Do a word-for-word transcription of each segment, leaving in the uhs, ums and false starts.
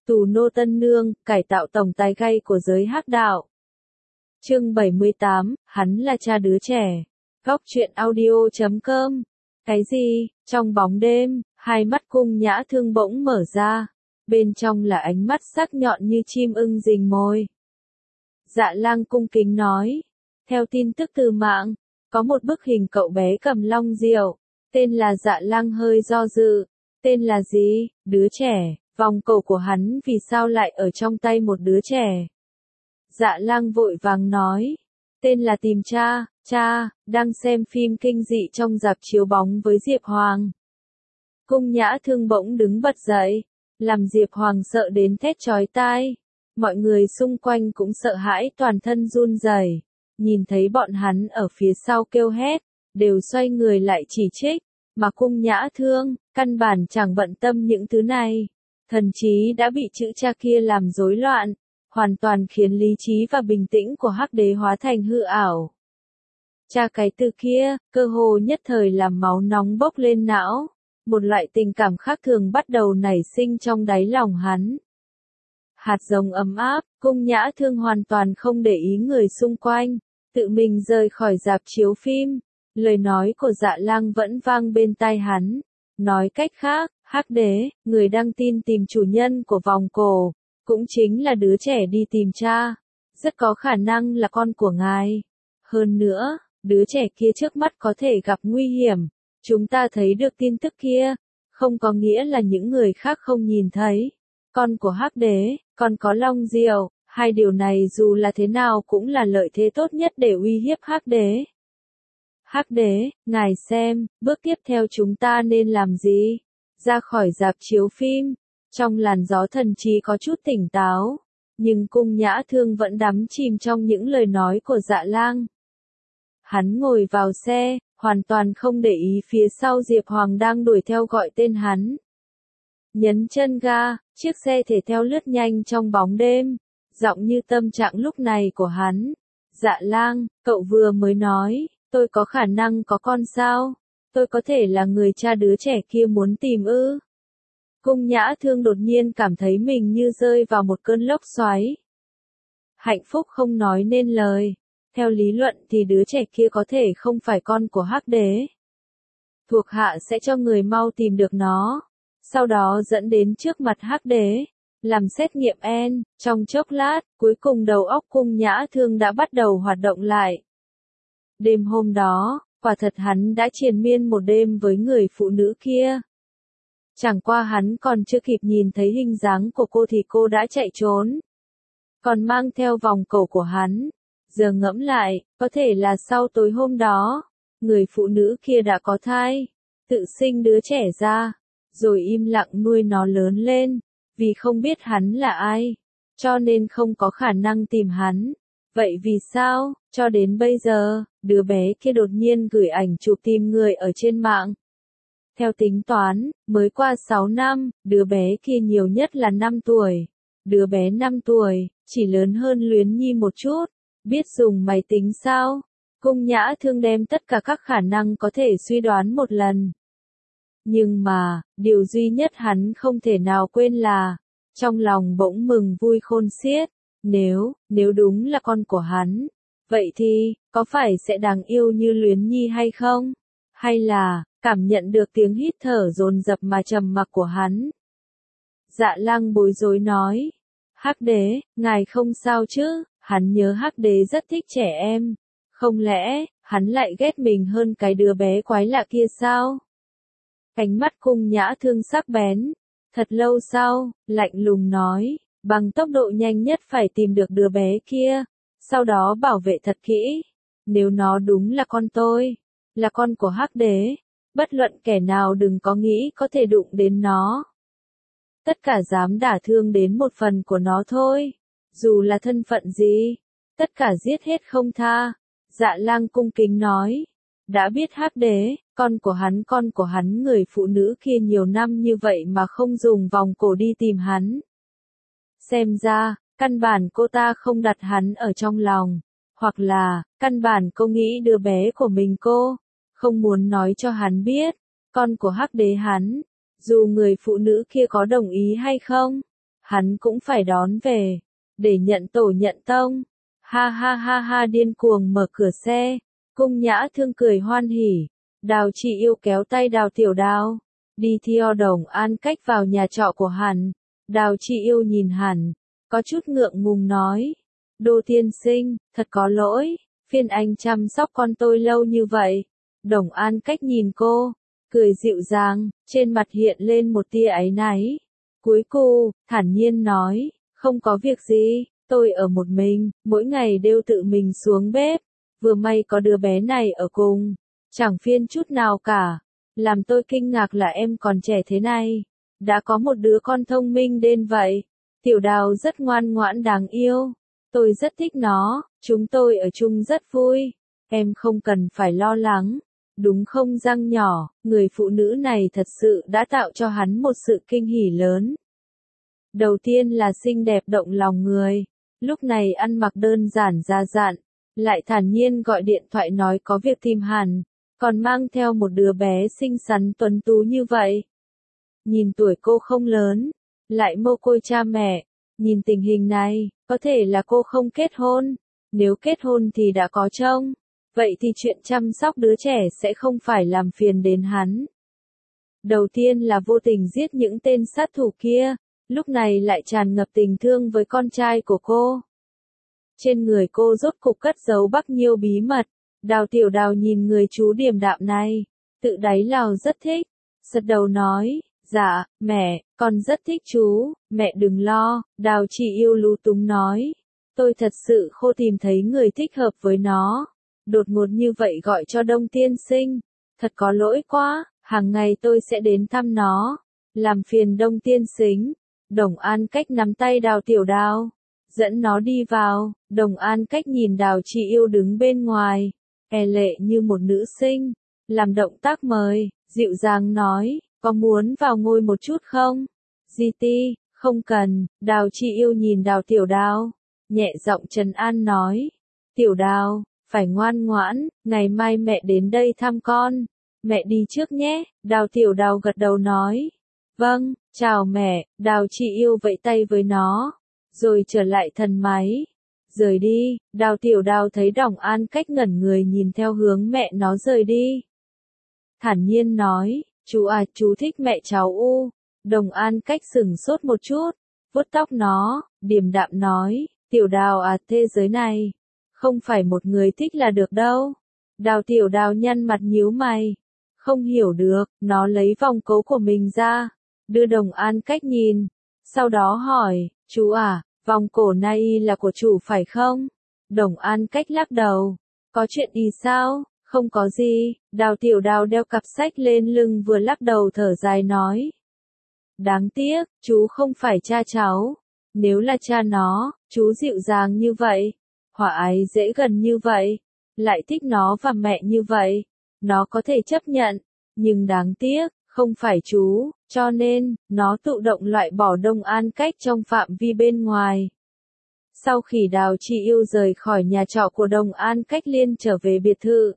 Tù nô tân nương, cải tạo tổng tài gay của giới hắc đạo. Chương bảy mươi tám, hắn là cha đứa trẻ. Góc truyện audio chấm com. Cái gì? Trong bóng đêm, hai mắt Cung Nhã Thương bỗng mở ra. Bên trong là ánh mắt sắc nhọn như chim ưng rình mồi. Dạ Lang cung kính nói. Theo tin tức từ mạng, có một bức hình cậu bé cầm long diệu. Tên là Dạ Lang hơi do dự. Tên là gì? Đứa trẻ. Vòng cổ của hắn vì sao lại ở trong tay một đứa trẻ? Dạ Lang vội vàng nói. Tên là tìm cha, cha, đang xem phim kinh dị trong rạp chiếu bóng với Diệp Hoàng. Cung Nhã Thương bỗng đứng bật dậy, làm Diệp Hoàng sợ đến thét chói tai. Mọi người xung quanh cũng sợ hãi toàn thân run rẩy. Nhìn thấy bọn hắn ở phía sau kêu hét, đều xoay người lại chỉ trích, mà Cung Nhã Thương, căn bản chẳng bận tâm những thứ này. Thần trí đã bị chữ cha kia làm rối loạn, hoàn toàn khiến lý trí và bình tĩnh của Hắc Đế hóa thành hư ảo. Cha cái từ kia, cơ hồ nhất thời làm máu nóng bốc lên não, một loại tình cảm khác thường bắt đầu nảy sinh trong đáy lòng hắn. Hạt giống ấm áp, Cung Nhã Thương hoàn toàn không để ý người xung quanh, tự mình rời khỏi rạp chiếu phim, lời nói của Dạ Lang vẫn vang bên tai hắn. Nói cách khác, Hắc Đế, người đang tin tìm chủ nhân của vòng cổ, cũng chính là đứa trẻ đi tìm cha, rất có khả năng là con của ngài. Hơn nữa, đứa trẻ kia trước mắt có thể gặp nguy hiểm, chúng ta thấy được tin tức kia, không có nghĩa là những người khác không nhìn thấy. Con của Hắc Đế, còn có long diệu, hai điều này dù là thế nào cũng là lợi thế tốt nhất để uy hiếp Hắc Đế. Hắc Đế, ngài xem, bước tiếp theo chúng ta nên làm gì? Ra khỏi rạp chiếu phim, trong làn gió thần trí có chút tỉnh táo, nhưng Cung Nhã Thương vẫn đắm chìm trong những lời nói của Dạ Lang. Hắn ngồi vào xe, hoàn toàn không để ý phía sau Diệp Hoàng đang đuổi theo gọi tên hắn. Nhấn chân ga, chiếc xe thể theo lướt nhanh trong bóng đêm, giọng như tâm trạng lúc này của hắn. Dạ Lang, cậu vừa mới nói, tôi có khả năng có con sao? Tôi có thể là người cha đứa trẻ kia muốn tìm ư? Cung Nhã Thương đột nhiên cảm thấy mình như rơi vào một cơn lốc xoáy. Hạnh phúc không nói nên lời. Theo lý luận thì đứa trẻ kia có thể không phải con của Hắc Đế. Thuộc hạ sẽ cho người mau tìm được nó, sau đó dẫn đến trước mặt Hắc Đế, làm xét nghiệm en. Trong chốc lát, cuối cùng đầu óc Cung Nhã Thương đã bắt đầu hoạt động lại. Đêm hôm đó, quả thật hắn đã triền miên một đêm với người phụ nữ kia. Chẳng qua hắn còn chưa kịp nhìn thấy hình dáng của cô thì cô đã chạy trốn. Còn mang theo vòng cổ của hắn. Giờ ngẫm lại, có thể là sau tối hôm đó, người phụ nữ kia đã có thai, tự sinh đứa trẻ ra, rồi im lặng nuôi nó lớn lên, vì không biết hắn là ai, cho nên không có khả năng tìm hắn. Vậy vì sao, cho đến bây giờ, đứa bé kia đột nhiên gửi ảnh chụp tìm người ở trên mạng? Theo tính toán, mới qua sáu năm, đứa bé kia nhiều nhất là năm tuổi. Đứa bé năm tuổi, chỉ lớn hơn Luyến Nhi một chút. Biết dùng máy tính sao? Cung Nhã Thương đem tất cả các khả năng có thể suy đoán một lần. Nhưng mà, điều duy nhất hắn không thể nào quên là, trong lòng bỗng mừng vui khôn xiết. Nếu, nếu đúng là con của hắn, vậy thì, có phải sẽ đáng yêu như Luyến Nhi hay không? Hay là, cảm nhận được tiếng hít thở dồn dập mà trầm mặc của hắn? Dạ Lang bối rối nói. Hắc Đế, ngài không sao chứ? Hắn nhớ Hắc Đế rất thích trẻ em. Không lẽ, hắn lại ghét mình hơn cái đứa bé quái lạ kia sao? Ánh mắt Cung Nhã Thương sắc bén. Thật lâu sau, lạnh lùng nói. Bằng tốc độ nhanh nhất phải tìm được đứa bé kia, sau đó bảo vệ thật kỹ. Nếu nó đúng là con tôi, là con của Hắc Đế, bất luận kẻ nào đừng có nghĩ có thể đụng đến nó. Tất cả dám đả thương đến một phần của nó thôi, dù là thân phận gì, tất cả giết hết không tha. Dạ Lang cung kính nói, đã biết Hắc Đế, con của hắn con của hắn người phụ nữ kia nhiều năm như vậy mà không dùng vòng cổ đi tìm hắn. Xem ra, căn bản cô ta không đặt hắn ở trong lòng, hoặc là, căn bản cô nghĩ đứa bé của mình cô, không muốn nói cho hắn biết, con của Hắc Đế hắn, dù người phụ nữ kia có đồng ý hay không, hắn cũng phải đón về, để nhận tổ nhận tông. Ha ha ha ha điên cuồng mở cửa xe, Cung Nhã Thương cười hoan hỉ, Đào Chị Yêu kéo tay Đào Tiểu Đào, đi theo Đồng An Cách vào nhà trọ của hắn. Đào Chị Yêu nhìn hắn, có chút ngượng ngùng nói, Đô tiên sinh, thật có lỗi, phiền anh chăm sóc con tôi lâu như vậy. Đồng An Cách nhìn cô, cười dịu dàng, trên mặt hiện lên một tia áy náy. Cuối cùng, thản nhiên nói, không có việc gì, tôi ở một mình, mỗi ngày đều tự mình xuống bếp, vừa may có đứa bé này ở cùng, chẳng phiền chút nào cả. Làm tôi kinh ngạc là em còn trẻ thế này, đã có một đứa con thông minh đến vậy. Tiểu Đào rất ngoan ngoãn đáng yêu, tôi rất thích nó, chúng tôi ở chung rất vui, em không cần phải lo lắng. Đúng không Giang nhỏ, người phụ nữ này thật sự đã tạo cho hắn một sự kinh hỉ lớn. Đầu tiên là xinh đẹp động lòng người, lúc này ăn mặc đơn giản ra dạn, lại thản nhiên gọi điện thoại nói có việc tìm hắn, còn mang theo một đứa bé xinh xắn tuấn tú như vậy. Nhìn tuổi cô không lớn, lại mồ côi cha mẹ, nhìn tình hình này, có thể là cô không kết hôn, nếu kết hôn thì đã có chồng. Vậy thì chuyện chăm sóc đứa trẻ sẽ không phải làm phiền đến hắn. Đầu tiên là vô tình giết những tên sát thủ kia, lúc này lại tràn ngập tình thương với con trai của cô. Trên người cô rốt cục cất giấu bao nhiêu bí mật. Đào Tiểu Đào nhìn người chú điềm đạm này, tự đáy lòng rất thích, gật đầu nói, dạ, mẹ, con rất thích chú, mẹ đừng lo. Đào Chị Yêu lú túng nói, tôi thật sự không tìm thấy người thích hợp với nó. Đột ngột như vậy gọi cho Đông tiên sinh, thật có lỗi quá, hàng ngày tôi sẽ đến thăm nó, làm phiền Đông tiên sinh. Đồng An Cách nắm tay Đào Tiểu Đào, dẫn nó đi vào. Đồng An Cách nhìn Đào Chị Yêu đứng bên ngoài, e lệ như một nữ sinh, làm động tác mời, dịu dàng nói, có muốn vào ngồi một chút không? Di ti, không cần. Đào Chị Yêu nhìn Đào Tiểu Đào, nhẹ giọng trấn an nói, Tiểu Đào, phải ngoan ngoãn, ngày mai mẹ đến đây thăm con, mẹ đi trước nhé. Đào Tiểu Đào gật đầu nói, vâng, chào mẹ. Đào Chị Yêu vẫy tay với nó, rồi trở lại thần máy, rời đi. Đào Tiểu Đào thấy Đồng An Cách ngẩn người nhìn theo hướng mẹ nó rời đi, thản nhiên nói, chú à, chú thích mẹ cháu u. Đồng An Cách sửng sốt một chút, vuốt tóc nó, điềm đạm nói, Tiểu Đào à, thế giới này không phải một người thích là được đâu. Đào Tiểu Đào nhăn mặt nhíu mày, không hiểu được. Nó lấy vòng cổ của mình ra, đưa Đồng An Cách nhìn, sau đó hỏi, chú à, vòng cổ này là của chủ phải không? Đồng An Cách lắc đầu, có chuyện gì sao? Không có gì. Đào Tiểu Đào đeo cặp sách lên lưng vừa lắc đầu thở dài nói, đáng tiếc, chú không phải cha cháu. Nếu là cha nó, chú dịu dàng như vậy, hòa ái dễ gần như vậy, lại thích nó và mẹ như vậy, nó có thể chấp nhận, nhưng đáng tiếc, không phải chú, cho nên, nó tự động loại bỏ Đồng An Cách trong phạm vi bên ngoài. Sau khi Đào Chị Yêu rời khỏi nhà trọ của Đồng An Cách liên trở về biệt thự,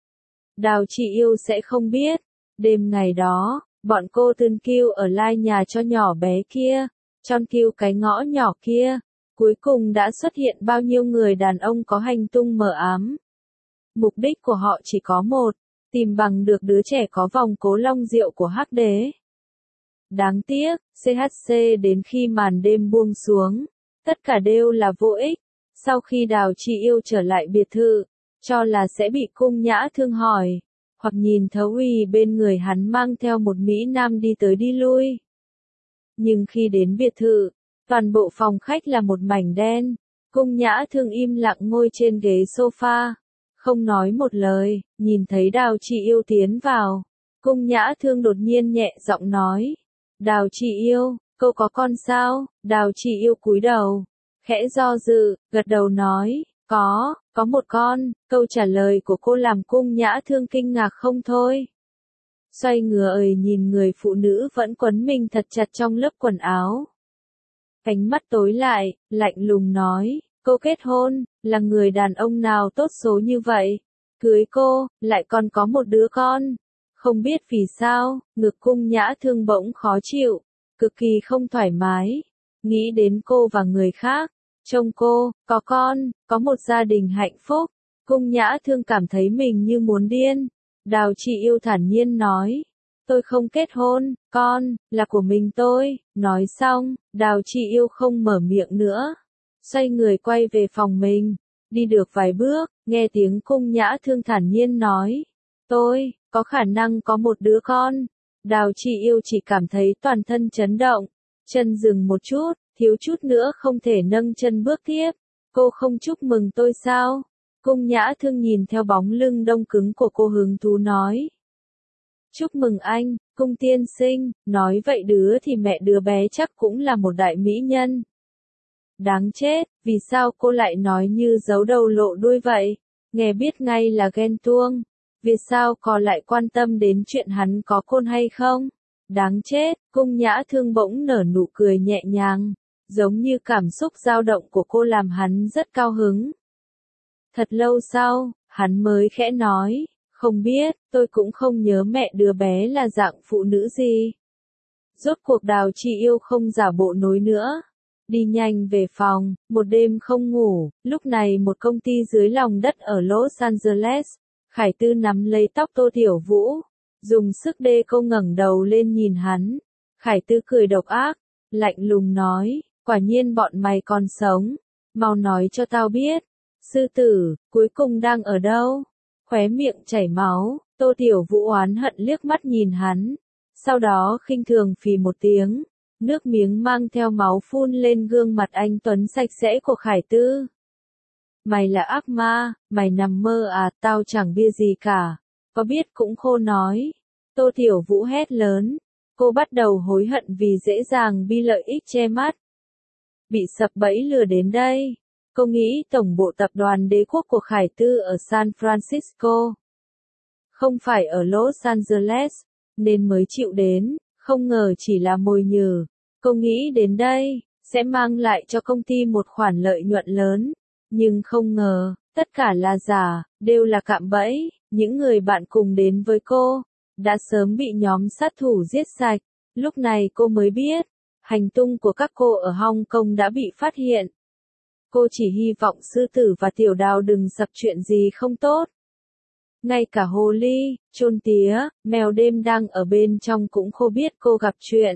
Đào Chị Yêu sẽ không biết, đêm ngày đó, bọn cô Tân Kiêu ở lai nhà cho nhỏ bé kia, trong Kiêu cái ngõ nhỏ kia, cuối cùng đã xuất hiện bao nhiêu người đàn ông có hành tung mờ ám. Mục đích của họ chỉ có một, tìm bằng được đứa trẻ có vòng cố long diệu của Hắc Đế. Đáng tiếc, xê hát xê đến khi màn đêm buông xuống, tất cả đều là vô ích. Sau khi Đào Chị Yêu trở lại biệt thự, cho là sẽ bị Cung Nhã Thương hỏi, hoặc nhìn thấu uy bên người hắn mang theo một mỹ nam đi tới đi lui. Nhưng khi đến biệt thự, toàn bộ phòng khách là một mảnh đen, Cung Nhã Thương im lặng ngồi trên ghế sofa, không nói một lời. Nhìn thấy Đào Chị Yêu tiến vào, Cung Nhã Thương đột nhiên nhẹ giọng nói, Đào Chị Yêu, cô có con sao? Đào Chị Yêu cúi đầu, khẽ do dự, gật đầu nói, có, có một con. Câu trả lời của cô làm Cung Nhã Thương kinh ngạc không thôi. Xoay người nhìn người phụ nữ vẫn quấn mình thật chặt trong lớp quần áo. Cánh mắt tối lại, lạnh lùng nói, cô kết hôn, là người đàn ông nào tốt số như vậy? Cưới cô, lại còn có một đứa con. Không biết vì sao, ngực Cung Nhã Thương bỗng khó chịu, cực kỳ không thoải mái. nghĩ đến cô và người khác, trông cô, có con, có một gia đình hạnh phúc. Cung Nhã Thương cảm thấy mình như muốn điên. Đào Chị Yêu thản nhiên nói, tôi không kết hôn, con, là của mình tôi. Nói xong, Đào Chị Yêu không mở miệng nữa. Xoay người quay về phòng mình. Đi được vài bước, nghe tiếng Cung Nhã Thương thản nhiên nói, tôi, có khả năng có một đứa con. Đào Chị Yêu chỉ cảm thấy toàn thân chấn động. Chân dừng một chút, thiếu chút nữa không thể nâng chân bước tiếp. Cô không chúc mừng tôi sao? Cung Nhã Thương nhìn theo bóng lưng đông cứng của cô hứng thú nói. Chúc mừng anh, Cung tiên sinh, nói vậy đứa thì mẹ đứa bé chắc cũng là một đại mỹ nhân. Đáng chết, vì sao cô lại nói như giấu đầu lộ đuôi vậy? Nghe biết ngay là ghen tuông. Vì sao cô lại quan tâm đến chuyện hắn có con hay không? Đáng chết, Cung Nhã Thương bỗng nở nụ cười nhẹ nhàng, giống như cảm xúc dao động của cô làm hắn rất cao hứng. Thật lâu sau, hắn mới khẽ nói, không biết, tôi cũng không nhớ mẹ đứa bé là dạng phụ nữ gì. Rốt cuộc Đào Chị Yêu không giả bộ nối nữa. Đi nhanh về phòng, một đêm không ngủ, lúc này một công ty dưới lòng đất ở Los Angeles. Khải Tư nắm lấy tóc Tô Tiểu Vũ, dùng sức đê cô ngẩng đầu lên nhìn hắn. Khải Tư cười độc ác, lạnh lùng nói, quả nhiên bọn mày còn sống, mau nói cho tao biết, sư tử, cuối cùng đang ở đâu? Khóe miệng chảy máu, Tô Tiểu Vũ oán hận liếc mắt nhìn hắn, sau đó khinh thường phì một tiếng, nước miếng mang theo máu phun lên gương mặt anh tuấn sạch sẽ của Khải Tư. Mày là ác ma, mày nằm mơ à, tao chẳng bia gì cả, có biết cũng khô nói. Tô Tiểu Vũ hét lớn, cô bắt đầu hối hận vì dễ dàng bị lợi ích che mắt. Bị sập bẫy lừa đến đây, cô nghĩ tổng bộ tập đoàn đế quốc của Khải Tư ở San Francisco, không phải ở Los Angeles, nên mới chịu đến, không ngờ chỉ là mồi nhử. Cô nghĩ đến đây, sẽ mang lại cho công ty một khoản lợi nhuận lớn. Nhưng không ngờ, tất cả là giả, đều là cạm bẫy, những người bạn cùng đến với cô, đã sớm bị nhóm sát thủ giết sạch. Lúc này cô mới biết, hành tung của các cô ở Hong Kong đã bị phát hiện. Cô chỉ hy vọng sư tử và tiểu đào đừng sập chuyện gì không tốt. Ngay cả hồ ly, chôn tía, mèo đêm đang ở bên trong cũng không biết cô gặp chuyện.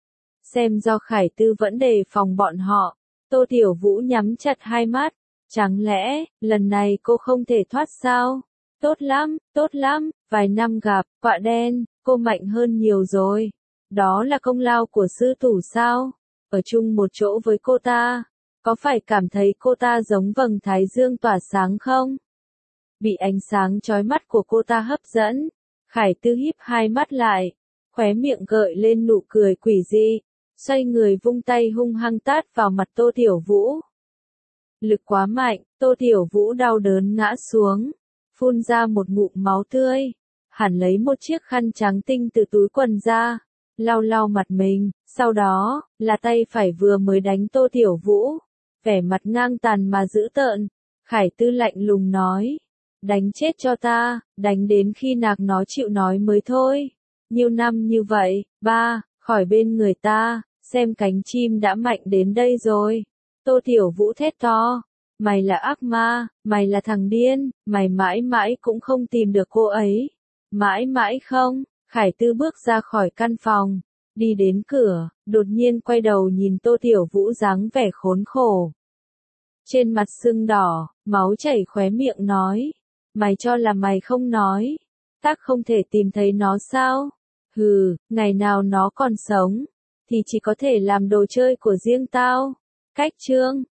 Xem do Khải Tư vẫn đề phòng bọn họ, Tô Tiểu Vũ nhắm chặt hai mắt. Chẳng lẽ, lần này cô không thể thoát sao? Tốt lắm, tốt lắm, vài năm gặp, quạ đen, cô mạnh hơn nhiều rồi. Đó là công lao của sư tử sao? Ở chung một chỗ với cô ta, có phải cảm thấy cô ta giống vầng thái dương tỏa sáng không? Bị ánh sáng chói mắt của cô ta hấp dẫn, Khải Tư híp hai mắt lại, khóe miệng gợi lên nụ cười quỷ dị, xoay người vung tay hung hăng tát vào mặt Tô Tiểu Vũ. Lực quá mạnh, Tô Tiểu Vũ đau đớn ngã xuống, phun ra một ngụm máu tươi. Hẳn lấy một chiếc khăn trắng tinh từ túi quần ra, lau lau mặt mình, sau đó, là tay phải vừa mới đánh Tô Tiểu Vũ. Vẻ mặt ngang tàn mà dữ tợn, Khải Tư lạnh lùng nói, đánh chết cho ta, đánh đến khi nạc nó chịu nói mới thôi. Nhiều năm như vậy, ba, khỏi bên người ta, xem cánh chim đã mạnh đến đây rồi. Tô Tiểu Vũ thét to, mày là ác ma, mày là thằng điên, mày mãi mãi cũng không tìm được cô ấy. Mãi mãi không, Khải Tư bước ra khỏi căn phòng, đi đến cửa, đột nhiên quay đầu nhìn Tô Tiểu Vũ dáng vẻ khốn khổ. Trên mặt sưng đỏ, máu chảy khóe miệng nói, mày cho là mày không nói, tác không thể tìm thấy nó sao? Hừ, ngày nào nó còn sống, thì chỉ có thể làm đồ chơi của riêng tao. Cách chương